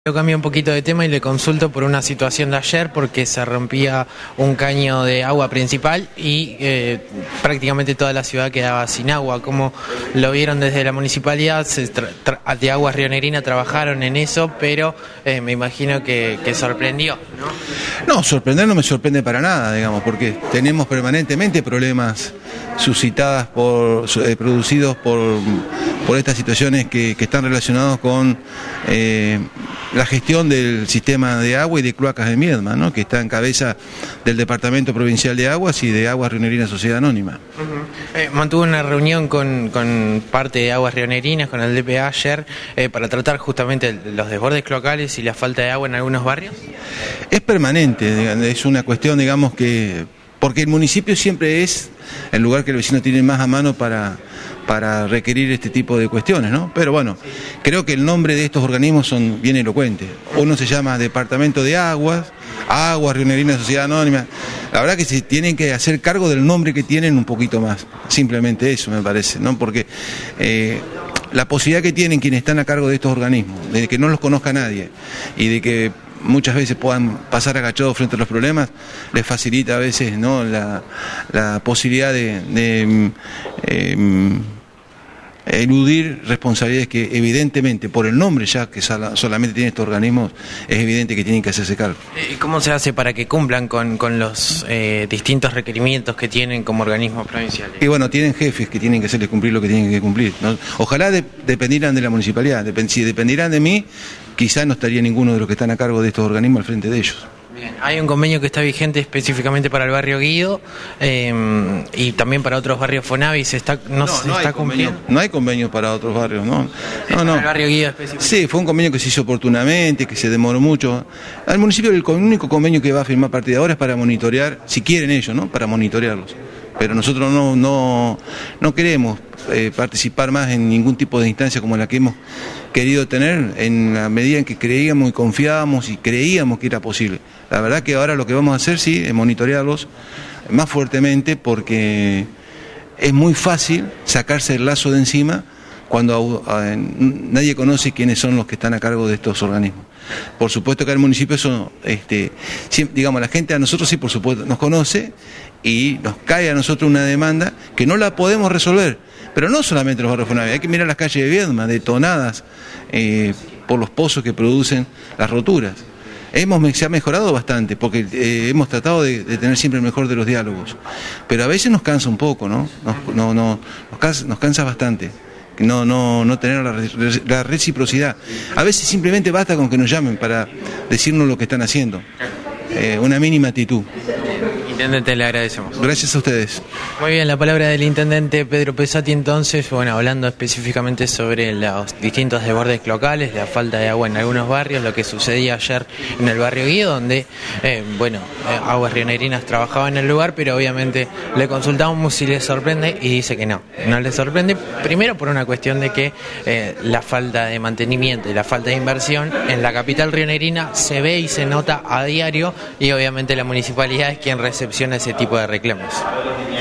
Yo cambio un poquito de tema y le consulto por una situación de ayer porque se rompía un caño de agua principal y prácticamente toda la ciudad quedaba sin agua. ¿Cómo lo vieron desde la municipalidad? De Aguas Río Negrina trabajaron en eso, pero me imagino que sorprendió, ¿no? No, sorprender no me sorprende para nada, digamos, porque tenemos permanentemente problemas producidos por estas situaciones que están relacionados con la gestión del sistema de agua y de cloacas de Miedma, ¿no? Que está en cabeza del Departamento Provincial de Aguas y de Aguas Río Negrina Sociedad Anónima. Mantuvo una reunión con parte de Aguas Río Negrinas, con el DPA ayer, para tratar justamente los desbordes cloacales y la falta de agua en algunos barrios. Es permanente, es una cuestión, digamos, porque el municipio siempre es el lugar que el vecino tiene más a mano para requerir este tipo de cuestiones, ¿no? Pero bueno, creo que el nombre de estos organismos son bien elocuentes. Uno se llama Departamento de Aguas, Aguas Río Negrina Sociedad Anónima. La verdad que se tienen que hacer cargo del nombre que tienen un poquito más. Simplemente eso me parece, ¿no? Porque la posibilidad que tienen quienes están a cargo de estos organismos, de que no los conozca nadie y de que muchas veces puedan pasar agachados frente a los problemas, les facilita a veces, ¿no?, la posibilidad de eludir responsabilidades que evidentemente, por el nombre ya que solamente tienen estos organismos, es evidente que tienen que hacerse cargo. ¿Y cómo se hace para que cumplan con los distintos requerimientos que tienen como organismos provinciales? Y bueno, tienen jefes que tienen que hacerles cumplir lo que tienen que cumplir, ¿no? Ojalá dependieran de la municipalidad. Si dependieran de mí, quizá no estaría ninguno de los que están a cargo de estos organismos al frente de ellos. Bien, hay un convenio que está vigente específicamente para el barrio Guido y también para otros barrios Fonavi. ¿No se está cumpliendo? No hay convenios para otros barrios, ¿no? Para el barrio Guido específicamente. Sí, fue un convenio que se hizo oportunamente, que se demoró mucho. Al municipio el único convenio que va a firmar a partir de ahora es para monitorear, si quieren ellos, ¿no?, para monitorearlos. Pero nosotros no queremos participar más en ningún tipo de instancia como la que hemos querido tener en la medida en que creíamos y confiábamos y creíamos que era posible. La verdad que ahora lo que vamos a hacer, sí, es monitorearlos más fuertemente, porque es muy fácil sacarse el lazo de encima cuando nadie conoce quiénes son los que están a cargo de estos organismos. Por supuesto que al municipio eso, digamos, la gente a nosotros sí, por supuesto, nos conoce y nos cae a nosotros una demanda que no la podemos resolver. Pero no solamente los barrios Fonavi, hay que mirar las calles de Viedma, detonadas por los pozos que producen las roturas. Se ha mejorado bastante, porque hemos tratado de tener siempre el mejor de los diálogos. Pero a veces nos cansa un poco, ¿no? Nos cansa bastante no tener la reciprocidad. A veces simplemente basta con que nos llamen para decirnos lo que están haciendo. Una mínima actitud. Intendente, le agradecemos. Gracias a ustedes. Muy bien, la palabra del intendente Pedro Pesati entonces, bueno, hablando específicamente sobre los distintos desbordes cloacales, la falta de agua en algunos barrios, lo que sucedía ayer en el barrio Guido, donde, Aguas Río Negrinas trabajaba en el lugar, pero obviamente le consultamos si le sorprende y dice que no le sorprende, primero por una cuestión de que la falta de mantenimiento y la falta de inversión en la capital rionegrina se ve y se nota a diario, y obviamente la municipalidad es quien recepciona ese tipo de reclamos.